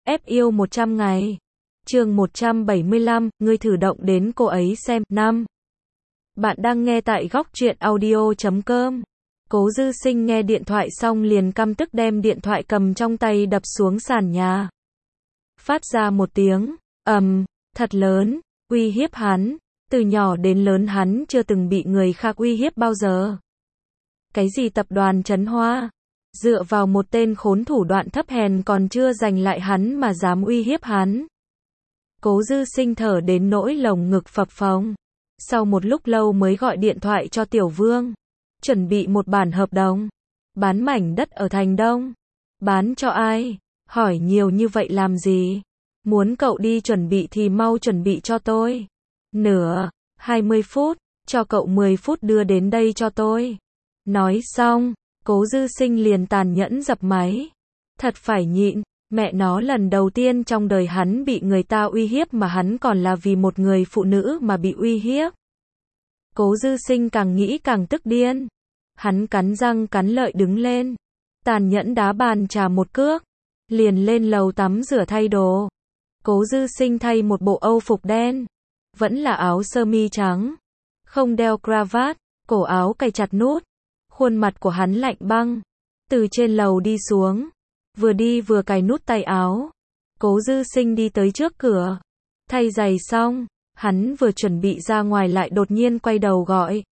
ép yêu 100 ngày. Chương 175, ngươi thử động đến cô ấy xem. 5. Bạn đang nghe tại góc truyện audio.com. Cố Dư Sinh nghe điện thoại xong liền căm tức đem điện thoại cầm trong tay đập xuống sàn nhà. Phát ra một tiếng ầm thật lớn, uy hiếp hắn. Từ nhỏ đến lớn hắn chưa từng bị người khác uy hiếp bao giờ. Cái gì tập đoàn Trấn Hoa? Dựa vào một tên khốn thủ đoạn thấp hèn còn chưa giành lại hắn mà dám uy hiếp hắn. Cố Dư Sinh thở đến nỗi lồng ngực phập phồng. Sau một lúc lâu mới gọi điện thoại cho Tiểu Vương. Chuẩn bị một bản hợp đồng. Bán mảnh đất ở Thành Đông. Bán cho ai? Hỏi nhiều như vậy làm gì? Muốn cậu đi chuẩn bị thì mau chuẩn bị cho tôi. 20 phút, cho cậu 10 phút đưa đến đây cho tôi. Nói xong, Cố Dư Sinh liền tàn nhẫn dập máy. Thật phải nhịn, mẹ nó lần đầu tiên trong đời hắn bị người ta uy hiếp mà hắn còn là vì một người phụ nữ mà bị uy hiếp. Cố Dư Sinh càng nghĩ càng tức điên. Hắn cắn răng cắn lợi đứng lên. Tàn nhẫn đá bàn trà một cước. Liền lên lầu tắm rửa thay đồ. Cố Dư Sinh thay một bộ âu phục đen. Vẫn là áo sơ mi trắng. Không đeo cravat, cổ áo cài chặt nút. Khuôn mặt của hắn lạnh băng. Từ trên lầu đi xuống. Vừa đi vừa cài nút tay áo. Cố Dư Sinh đi tới trước cửa. Thay giày xong, hắn vừa chuẩn bị ra ngoài lại đột nhiên quay đầu gọi.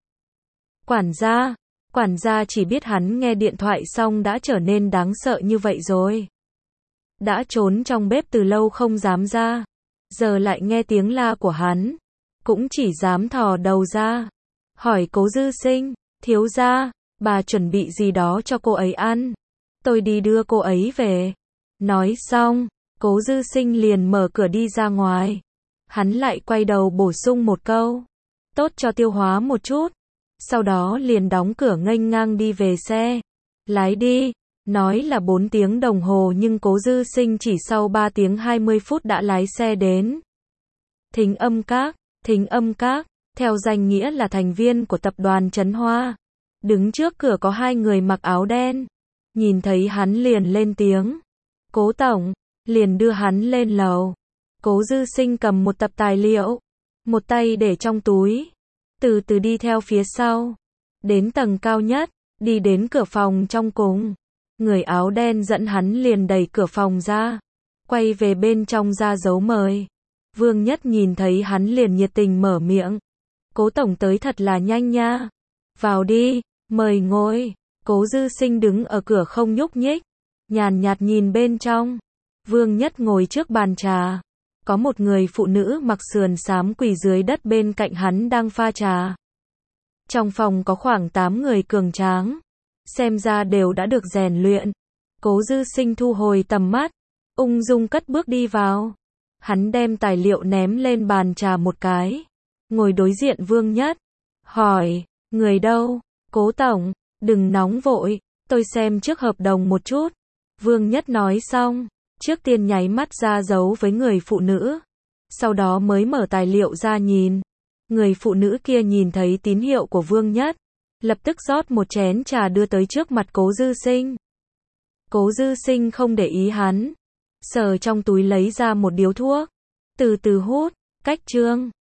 Quản gia chỉ biết hắn nghe điện thoại xong đã trở nên đáng sợ như vậy rồi. Đã trốn trong bếp từ lâu không dám ra. Giờ lại nghe tiếng la của hắn. Cũng chỉ dám thò đầu ra. Hỏi Cố Dư Sinh, thiếu gia, bà chuẩn bị gì đó cho cô ấy ăn. Tôi đi đưa cô ấy về. Nói xong, Cố Dư Sinh liền mở cửa đi ra ngoài. Hắn lại quay đầu bổ sung một câu. Tốt cho tiêu hóa một chút. Sau đó liền đóng cửa nghênh ngang đi về xe. Lái đi. Nói là 4 tiếng đồng hồ nhưng Cố Dư Sinh chỉ sau 3 tiếng 20 phút đã lái xe đến. Thính âm các, theo danh nghĩa là thành viên của tập đoàn Trấn Hoa. Đứng trước cửa có 2 người mặc áo đen. Nhìn thấy hắn liền lên tiếng. Cố tổng, liền đưa hắn lên lầu. Cố Dư Sinh cầm một tập tài liệu. Một tay để trong túi. Từ từ đi theo phía sau. Đến tầng cao nhất, đi đến cửa phòng trong cùng. Người áo đen dẫn hắn liền đẩy cửa phòng ra. Quay về bên trong ra dấu mời. Vương Nhất nhìn thấy hắn liền nhiệt tình mở miệng. Cố tổng tới thật là nhanh nha. Vào đi, mời ngồi. Cố Dư Sinh đứng ở cửa không nhúc nhích. Nhàn nhạt nhìn bên trong. Vương Nhất ngồi trước bàn trà. Có một người phụ nữ mặc sườn xám quỳ dưới đất bên cạnh hắn đang pha trà. Trong phòng có khoảng 8 người cường tráng. Xem ra đều đã được rèn luyện. Cố Dư Sinh thu hồi tầm mắt. Ung dung cất bước đi vào. Hắn đem tài liệu ném lên bàn trà một cái. Ngồi đối diện Vương Nhất. Hỏi, người đâu? Cố tổng, đừng nóng vội. Tôi xem trước hợp đồng một chút. Vương Nhất nói xong. Trước tiên nháy mắt ra dấu với người phụ nữ. Sau đó mới mở tài liệu ra nhìn. Người phụ nữ kia nhìn thấy tín hiệu của Vương Nhất. Lập tức rót một chén trà đưa tới trước mặt Cố Dư Sinh. Cố Dư Sinh không để ý hắn. Sờ trong túi lấy ra một điếu thuốc. Từ từ hút, cách chương.